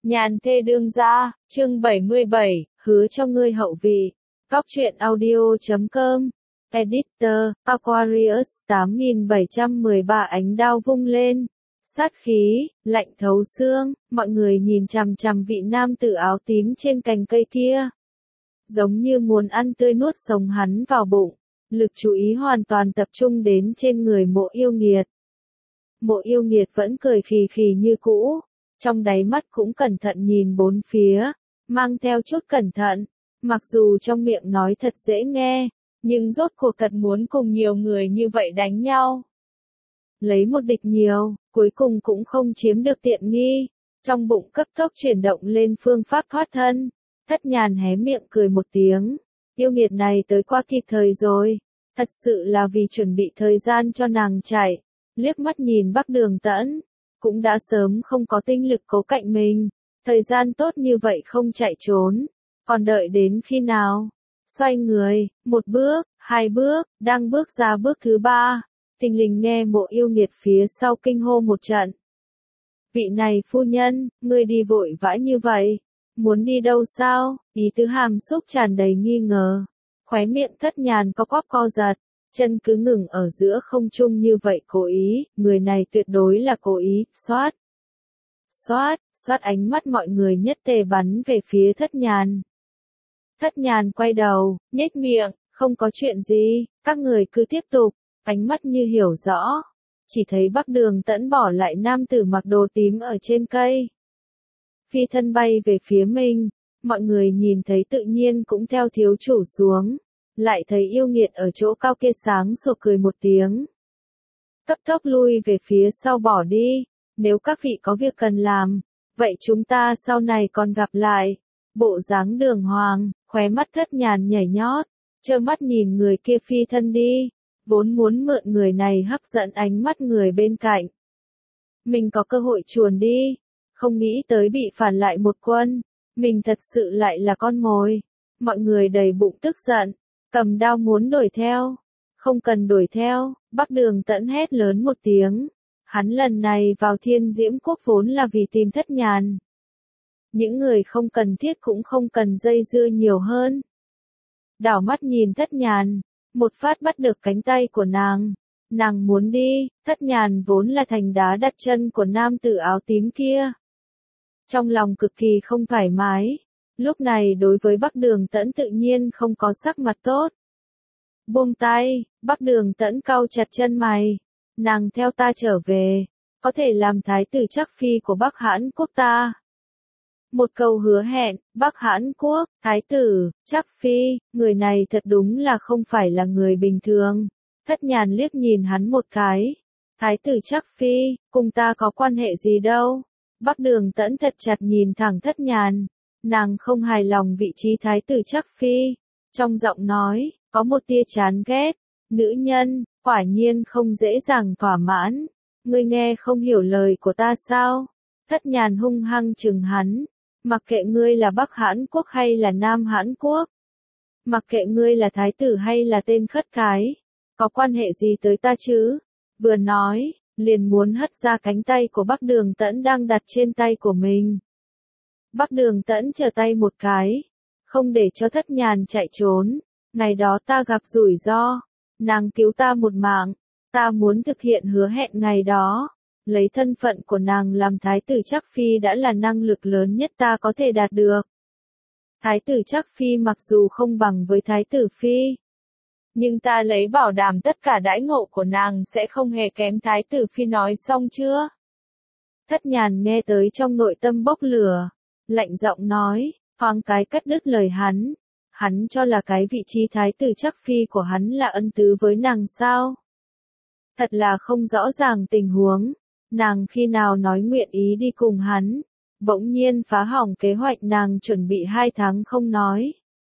Nhàn thê đương gia, chương 77, hứa cho ngươi hậu vị. Góc truyện audio.com. Editor, Aquarius 8713 ánh đao vung lên. Sát khí, lạnh thấu xương, mọi người nhìn chằm chằm vị nam tử áo tím trên cành cây kia. Giống như muốn ăn tươi nuốt sống hắn vào bụng. Lực chú ý hoàn toàn tập trung đến trên người Mộ Yêu Nghiệt. Mộ Yêu Nghiệt vẫn cười khì khì như cũ. Trong đáy mắt cũng cẩn thận nhìn bốn phía, mang theo chút cẩn thận, mặc dù trong miệng nói thật dễ nghe, nhưng rốt cuộc thật muốn cùng nhiều người như vậy đánh nhau. Lấy một địch nhiều, cuối cùng cũng không chiếm được tiện nghi, trong bụng cấp tốc chuyển động lên phương pháp thoát thân, Thất Nhàn hé miệng cười một tiếng, yêu nghiệt này tới qua kịp thời rồi, thật sự là vì chuẩn bị thời gian cho nàng chạy, liếc mắt nhìn Bắc Đường Tẫn. Cũng đã sớm không có tinh lực cố cạnh mình, thời gian tốt như vậy không chạy trốn, còn đợi đến khi nào? Xoay người, một bước, hai bước, đang bước ra bước thứ ba, thình lình nghe Mộ Yêu Nghiệt phía sau kinh hô một trận. Vị này phu nhân, ngươi đi vội vã như vậy, muốn đi đâu sao? Ý tứ hàm xúc tràn đầy nghi ngờ, khóe miệng Thất Nhàn co quắp co giật. Chân cứ ngừng ở giữa không trung như vậy cố ý, người này tuyệt đối là cố ý, xoát ánh mắt mọi người nhất tề bắn về phía Thất Nhàn. Thất Nhàn quay đầu, nhếch miệng, không có chuyện gì, các người cứ tiếp tục, ánh mắt như hiểu rõ. Chỉ thấy Bắc Đường Tẫn bỏ lại nam tử mặc đồ tím ở trên cây. Phi thân bay về phía mình, mọi người nhìn thấy tự nhiên cũng theo thiếu chủ xuống. Lại thấy yêu nghiệt ở chỗ cao kia sáng sủa cười một tiếng. Cấp tốc lui về phía sau bỏ đi, nếu các vị có việc cần làm, vậy chúng ta sau này còn gặp lại. Bộ dáng đường hoàng, khóe mắt Thất Nhàn nhảy nhót, trơ mắt nhìn người kia phi thân đi, vốn muốn mượn người này hấp dẫn ánh mắt người bên cạnh. Mình có cơ hội chuồn đi, không nghĩ tới bị phản lại một quân, mình thật sự lại là con mồi. Mọi người đầy bụng tức giận. Cầm đao muốn đuổi theo, không cần đuổi theo, Bắc Đường Tẫn hét lớn một tiếng, hắn lần này vào Thiên Diễm Quốc vốn là vì tìm Thất Nhàn. Những người không cần thiết cũng không cần dây dưa nhiều hơn. Đảo mắt nhìn Thất Nhàn, một phát bắt được cánh tay của nàng muốn đi, Thất Nhàn vốn là thành đá đặt chân của nam tử áo tím kia. Trong lòng cực kỳ không thoải mái. Lúc này đối với Bắc Đường Tẫn tự nhiên không có sắc mặt tốt. Buông tay, Bắc Đường Tẫn cau chặt chân mày. Nàng theo ta trở về, có thể làm thái tử Trắc Phi của Bắc Hãn Quốc ta. Một câu hứa hẹn, Bắc Hãn Quốc, thái tử, Trắc Phi, người này thật đúng là không phải là người bình thường. Thất Nhàn liếc nhìn hắn một cái. Thái tử Trắc Phi, cùng ta có quan hệ gì đâu. Bắc Đường Tẫn thật chặt nhìn thẳng Thất Nhàn. Nàng không hài lòng vị trí thái tử Trắc Phi, trong giọng nói, có một tia chán ghét, nữ nhân, quả nhiên không dễ dàng thỏa mãn, ngươi nghe không hiểu lời của ta sao? Thất Nhàn hung hăng trừng hắn, mặc kệ ngươi là Bắc Hãn Quốc hay là Nam Hãn Quốc, mặc kệ ngươi là thái tử hay là tên khất cái, có quan hệ gì tới ta chứ? Vừa nói, liền muốn hất ra cánh tay của Bắc Đường Tẫn đang đặt trên tay của mình. Bắc Đường Tẫn trở tay một cái, không để cho Thất Nhàn chạy trốn, ngày đó ta gặp rủi ro, nàng cứu ta một mạng, ta muốn thực hiện hứa hẹn ngày đó, lấy thân phận của nàng làm thái tử Trắc Phi đã là năng lực lớn nhất ta có thể đạt được. Thái tử Trắc Phi mặc dù không bằng với thái tử Phi, nhưng ta lấy bảo đảm tất cả đãi ngộ của nàng sẽ không hề kém thái tử Phi nói xong chưa? Thất Nhàn nghe tới trong nội tâm bốc lửa. Lạnh giọng nói, thoáng cái cắt đứt lời hắn cho là cái vị trí thái tử Trắc Phi của hắn là ân tứ với nàng sao? Thật là không rõ ràng tình huống, nàng khi nào nói nguyện ý đi cùng hắn, bỗng nhiên phá hỏng kế hoạch nàng chuẩn bị 2 tháng không nói.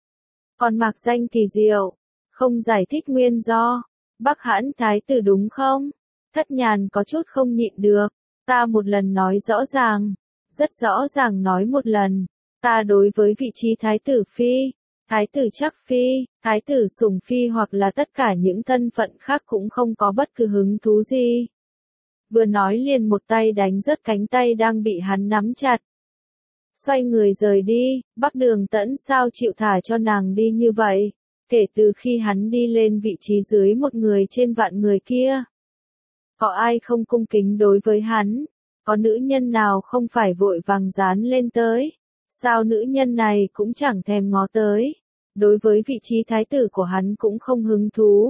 Còn mạc danh kỳ diệu, không giải thích nguyên do, Bắc Hãn thái tử đúng không? Thất Nhàn có chút không nhịn được, ta một lần nói rõ ràng. Rất rõ ràng nói một lần, ta đối với vị trí thái tử Phi, thái tử Trắc Phi, thái tử Sủng Phi hoặc là tất cả những thân phận khác cũng không có bất cứ hứng thú gì. Vừa nói liền một tay đánh rớt cánh tay đang bị hắn nắm chặt. xoay người rời đi. Bắc Đường Tẫn sao chịu thả cho nàng đi như vậy? Kể từ khi hắn đi lên vị trí dưới một người trên vạn người kia, có ai không cung kính đối với hắn? Có nữ nhân nào không phải vội vàng dán lên tới? Sao nữ nhân này cũng chẳng thèm ngó tới? Đối với vị trí thái tử của hắn cũng không hứng thú.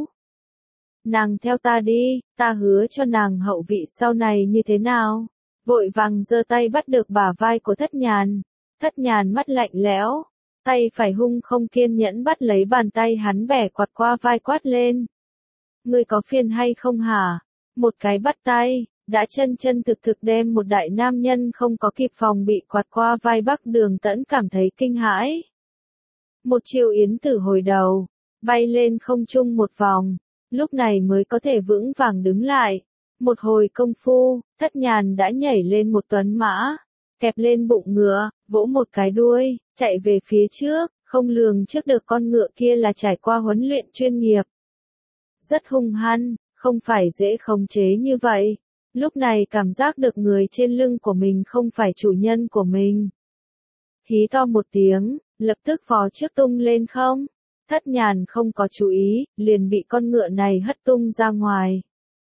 Nàng theo ta đi, ta hứa cho nàng hậu vị sau này như thế nào? Vội vàng giơ tay bắt được bả vai của Thất Nhàn. Thất Nhàn mắt lạnh lẽo, tay phải hung không kiên nhẫn bắt lấy bàn tay hắn bẻ quạt qua vai quát lên. Ngươi có phiền hay không hả? Một cái bắt tay, đã chân chân thực thực đem một đại nam nhân không có kịp phòng bị quạt qua vai. Bắc Đường Tẫn cảm thấy kinh hãi. Một chiêu yến tử hồi đầu, bay lên không trung một vòng, lúc này mới có thể vững vàng đứng lại. Một hồi công phu, Thất Nhàn đã nhảy lên một tuấn mã, kẹp lên bụng ngựa, vỗ một cái đuôi, chạy về phía trước, không lường trước được con ngựa kia là trải qua huấn luyện chuyên nghiệp. Rất hung hăng, không phải dễ khống chế như vậy. Lúc này cảm giác được người trên lưng của mình không phải chủ nhân của mình. Hí to một tiếng, lập tức phó trước tung lên không. Thất Nhàn không có chú ý, liền bị con ngựa này hất tung ra ngoài.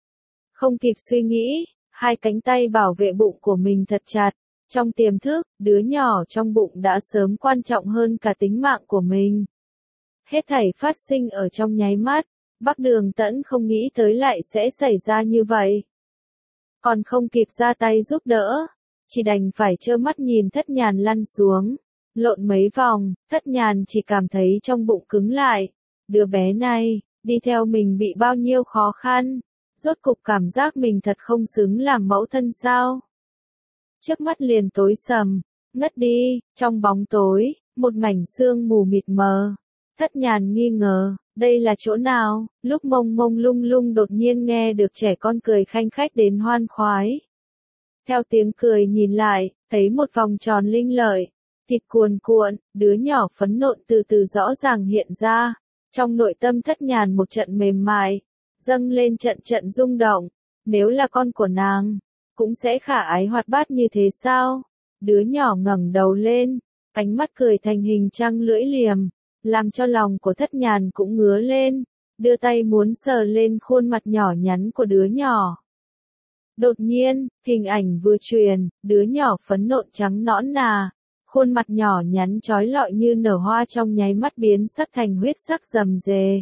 Không kịp suy nghĩ, hai cánh tay bảo vệ bụng của mình thật chặt. Trong tiềm thức, đứa nhỏ trong bụng đã sớm quan trọng hơn cả tính mạng của mình. Hết thảy phát sinh ở trong nháy mắt, Bắc Đường Tẫn không nghĩ tới lại sẽ xảy ra như vậy. Còn không kịp ra tay giúp đỡ, chỉ đành phải trơ mắt nhìn Thất Nhàn lăn xuống. Lộn mấy vòng, Thất Nhàn chỉ cảm thấy trong bụng cứng lại. Đứa bé này, đi theo mình bị bao nhiêu khó khăn. Rốt cục cảm giác mình thật không xứng làm mẫu thân sao. Trước mắt liền tối sầm, ngất đi, trong bóng tối, một mảnh sương mù mịt mờ. Thất Nhàn nghi ngờ, đây là chỗ nào? Lúc mông mông lung lung đột nhiên nghe được trẻ con cười khanh khách đến hoan khoái. Theo tiếng cười nhìn lại, thấy một vòng tròn linh lợi, thịt cuồn cuộn, đứa nhỏ phấn nộn từ từ rõ ràng hiện ra. Trong nội tâm Thất Nhàn một trận mềm mại, dâng lên trận trận rung động. Nếu là con của nàng, cũng sẽ khả ái hoạt bát như thế sao? Đứa nhỏ ngẩng đầu lên, ánh mắt cười thành hình trăng lưỡi liềm, làm cho lòng của Thất Nhàn cũng ngứa lên, đưa tay muốn sờ lên khuôn mặt nhỏ nhắn của đứa nhỏ. Đột nhiên, hình ảnh vừa truyền, đứa nhỏ phấn nộn trắng nõn nà, khuôn mặt nhỏ nhắn trói lọi như nở hoa trong nháy mắt biến sắc thành huyết sắc rầm rề.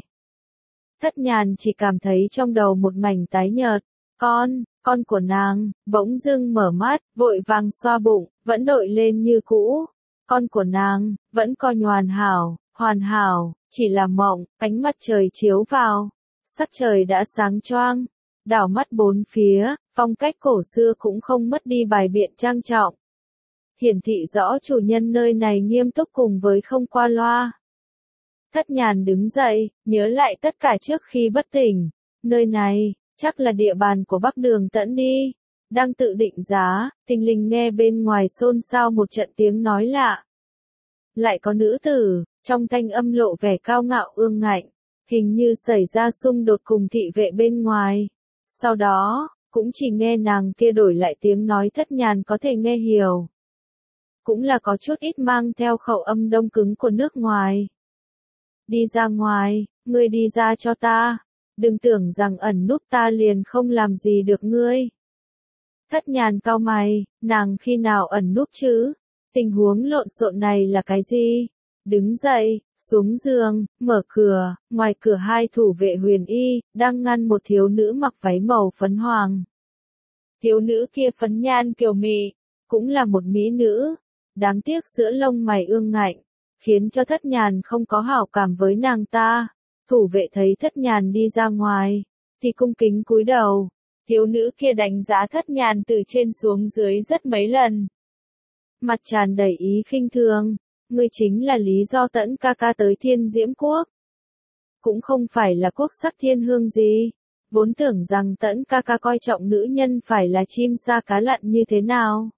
Thất Nhàn chỉ cảm thấy trong đầu một mảnh tái nhợt. Con của nàng, bỗng dưng mở mắt, vội vàng xoa bụng, vẫn đội lên như cũ. Con của nàng, vẫn coi hoàn hảo, chỉ là mộng. Ánh mặt trời chiếu vào, sắc trời đã sáng choang. Đảo mắt bốn phía, phong cách cổ xưa cũng không mất đi bài biện trang trọng. Hiển thị rõ chủ nhân nơi này nghiêm túc cùng với không qua loa. Thất Nhàn đứng dậy, nhớ lại tất cả trước khi bất tỉnh. Nơi này, chắc là địa bàn của Bắc Đường Tẫn đi. Đang tự định giá, thình lình nghe bên ngoài xôn xao một trận tiếng nói lạ. Lại có nữ tử, trong thanh âm lộ vẻ cao ngạo ương ngạnh, hình như xảy ra xung đột cùng thị vệ bên ngoài. Sau đó, cũng chỉ nghe nàng kia đổi lại tiếng nói Thất Nhàn có thể nghe hiểu. Cũng là có chút ít mang theo khẩu âm đông cứng của nước ngoài. Đi ra ngoài, ngươi đi ra cho ta. Đừng tưởng rằng ẩn núp ta liền không làm gì được ngươi. Thất Nhàn cau mày, nàng khi nào ẩn núp chứ? Tình huống lộn xộn này là cái gì? Đứng dậy, xuống giường, mở cửa, ngoài cửa hai thủ vệ huyền y, đang ngăn một thiếu nữ mặc váy màu phấn hoàng. Thiếu nữ kia phấn nhan kiều mị, cũng là một mỹ nữ. Đáng tiếc giữa lông mày ương ngạnh, khiến cho Thất Nhàn không có hảo cảm với nàng ta. Thủ vệ thấy Thất Nhàn đi ra ngoài, thì cung kính cúi đầu. Thiếu nữ kia đánh giá Thất Nhàn từ trên xuống dưới rất mấy lần. Mặt tràn đầy ý khinh thường, ngươi chính là lý do Tẫn ca ca tới Thiên Diễm Quốc. Cũng không phải là quốc sắc thiên hương gì, vốn tưởng rằng Tẫn ca ca coi trọng nữ nhân phải là chim sa cá lặn như thế nào.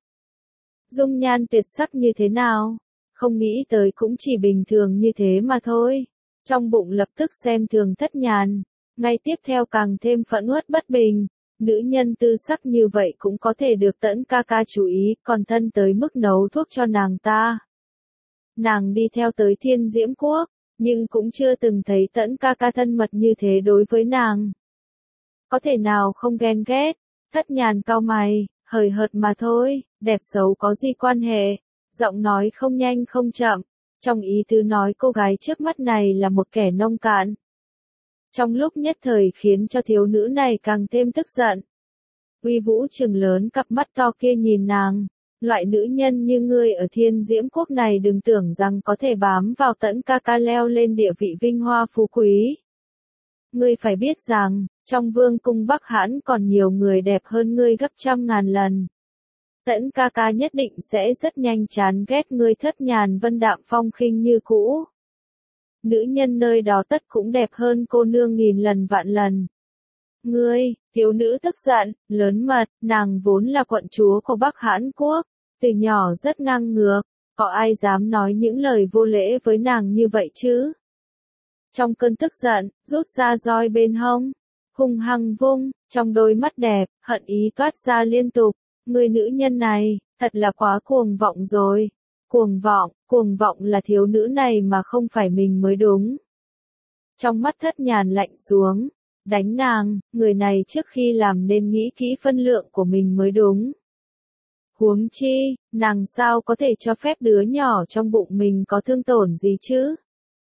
Dung nhan tuyệt sắc như thế nào, không nghĩ tới cũng chỉ bình thường như thế mà thôi. Trong bụng lập tức xem thường Thất Nhàn, ngay tiếp theo càng thêm phẫn uất bất bình. Nữ nhân tư sắc như vậy cũng có thể được Tẫn ca ca chú ý, còn thân tới mức nấu thuốc cho nàng ta. Nàng đi theo tới Thiên Diễm Quốc, nhưng cũng chưa từng thấy Tẫn ca ca thân mật như thế đối với nàng. Có thể nào không ghen ghét? Thất Nhàn cau mày, hời hợt mà thôi, đẹp xấu có gì quan hệ? Giọng nói không nhanh không chậm, trong ý tứ nói cô gái trước mắt này là một kẻ nông cạn. Trong lúc nhất thời khiến cho thiếu nữ này càng thêm tức giận. Uy Vũ trừng lớn cặp mắt to kia nhìn nàng. Loại nữ nhân như ngươi ở Thiên Diễm Quốc này đừng tưởng rằng có thể bám vào Tẫn ca ca leo lên địa vị vinh hoa phú quý. Ngươi phải biết rằng, trong vương cung Bắc Hãn còn nhiều người đẹp hơn ngươi gấp trăm ngàn lần. Tẫn ca ca nhất định sẽ rất nhanh chán ghét ngươi. Thất Nhàn vân đạm phong khinh như cũ. Nữ nhân nơi đó tất cũng đẹp hơn cô nương nghìn lần vạn lần. Ngươi, thiếu nữ tức giận, lớn mật, nàng vốn là quận chúa của Bắc Hãn Quốc, từ nhỏ rất ngang ngược, có ai dám nói những lời vô lễ với nàng như vậy chứ? Trong cơn tức giận, rút ra roi bên hông, hung hăng vung, trong đôi mắt đẹp, hận ý toát ra liên tục, người nữ nhân này, thật là quá cuồng vọng rồi. Cuồng vọng là thiếu nữ này mà không phải mình mới đúng. Trong mắt Thất Nhàn lạnh xuống, đánh nàng, người này trước khi làm nên nghĩ kỹ phân lượng của mình mới đúng. Huống chi, nàng sao có thể cho phép đứa nhỏ trong bụng mình có thương tổn gì chứ?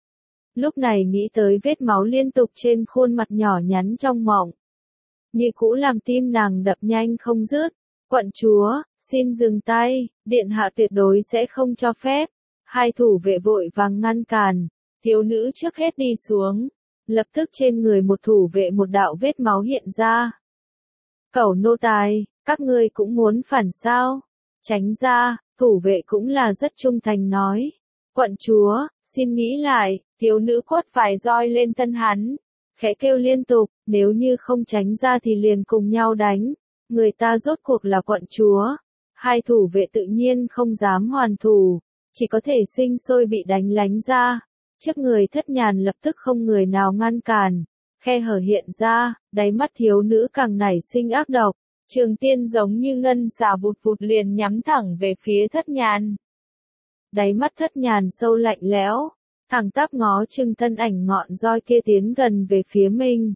Lúc này nghĩ tới vết máu liên tục trên khuôn mặt nhỏ nhắn trong mộng. Như cũ làm tim nàng đập nhanh không dứt. Quận chúa, xin dừng tay, điện hạ tuyệt đối sẽ không cho phép. Hai thủ vệ vội vàng ngăn cản, thiếu nữ trước hết đi xuống. Lập tức trên người một thủ vệ một đạo vết máu hiện ra. Cẩu nô tài, các ngươi cũng muốn phản sao? Tránh ra, thủ vệ cũng là rất trung thành nói. Quận chúa, xin nghĩ lại, thiếu nữ quất vài roi lên thân hắn. Khẽ kêu liên tục, nếu như không tránh ra thì liền cùng nhau đánh. Người ta rốt cuộc là quận chúa. Hai thủ vệ tự nhiên không dám hoàn thủ, chỉ có thể sinh sôi bị đánh lánh ra. Trước người Thất Nhàn lập tức không người nào ngăn cản. Khe hở hiện ra, đáy mắt thiếu nữ càng nảy sinh ác độc. Trường tiên giống như ngân xà vụt vụt liền nhắm thẳng về phía Thất Nhàn. Đáy mắt Thất Nhàn sâu lạnh lẽo, thẳng tắp ngó chừng thân ảnh ngọn roi kia tiến gần về phía mình.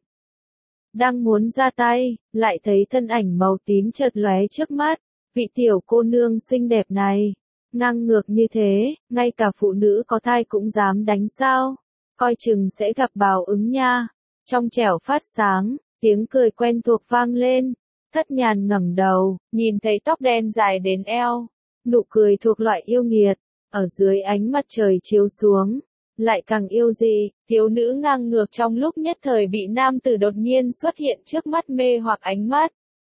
Đang muốn ra tay, lại thấy thân ảnh màu tím chợt lóe trước mắt, vị tiểu cô nương xinh đẹp này. Ngang ngược như thế, ngay cả phụ nữ có thai cũng dám đánh sao, coi chừng sẽ gặp báo ứng nha. Trong trẻo phát sáng, tiếng cười quen thuộc vang lên, Thất Nhàn ngẩng đầu, nhìn thấy tóc đen dài đến eo, nụ cười thuộc loại yêu nghiệt, ở dưới ánh mặt trời chiếu xuống, lại càng yêu dị. Thiếu nữ ngang ngược trong lúc nhất thời bị nam tử đột nhiên xuất hiện trước mắt mê hoặc ánh mắt.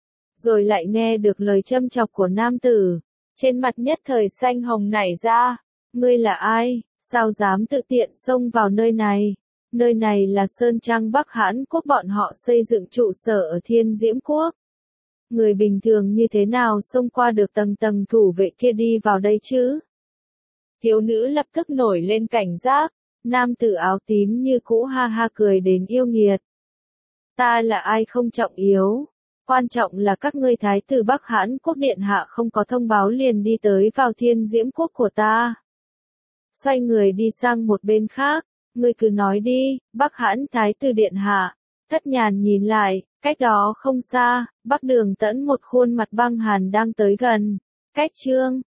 Rồi lại nghe được lời châm chọc của nam tử, trên mặt nhất thời xanh hồng nảy ra. Ngươi là ai, sao dám tự tiện xông vào nơi này? Nơi này là Sơn Trang Bắc Hãn Quốc, bọn họ xây dựng trụ sở ở Thiên Diễm Quốc. Người bình thường như thế nào xông qua được tầng tầng thủ vệ kia đi vào đây chứ? Thiếu nữ lập tức nổi lên cảnh giác, nam tử áo tím như cũ ha ha cười đến yêu nghiệt. Ta là ai không trọng yếu, quan trọng là các ngươi thái tử Bắc Hãn Quốc điện hạ không có thông báo liền đi tới vào Thiên Diễm Quốc của ta. Xoay người đi sang một bên khác, ngươi cứ nói đi, Bắc Hãn thái tử điện hạ. Thất Nhàn nhìn lại, cách đó không xa, Bắc Đường Tẫn một khuôn mặt băng hàn đang tới gần. Cách chương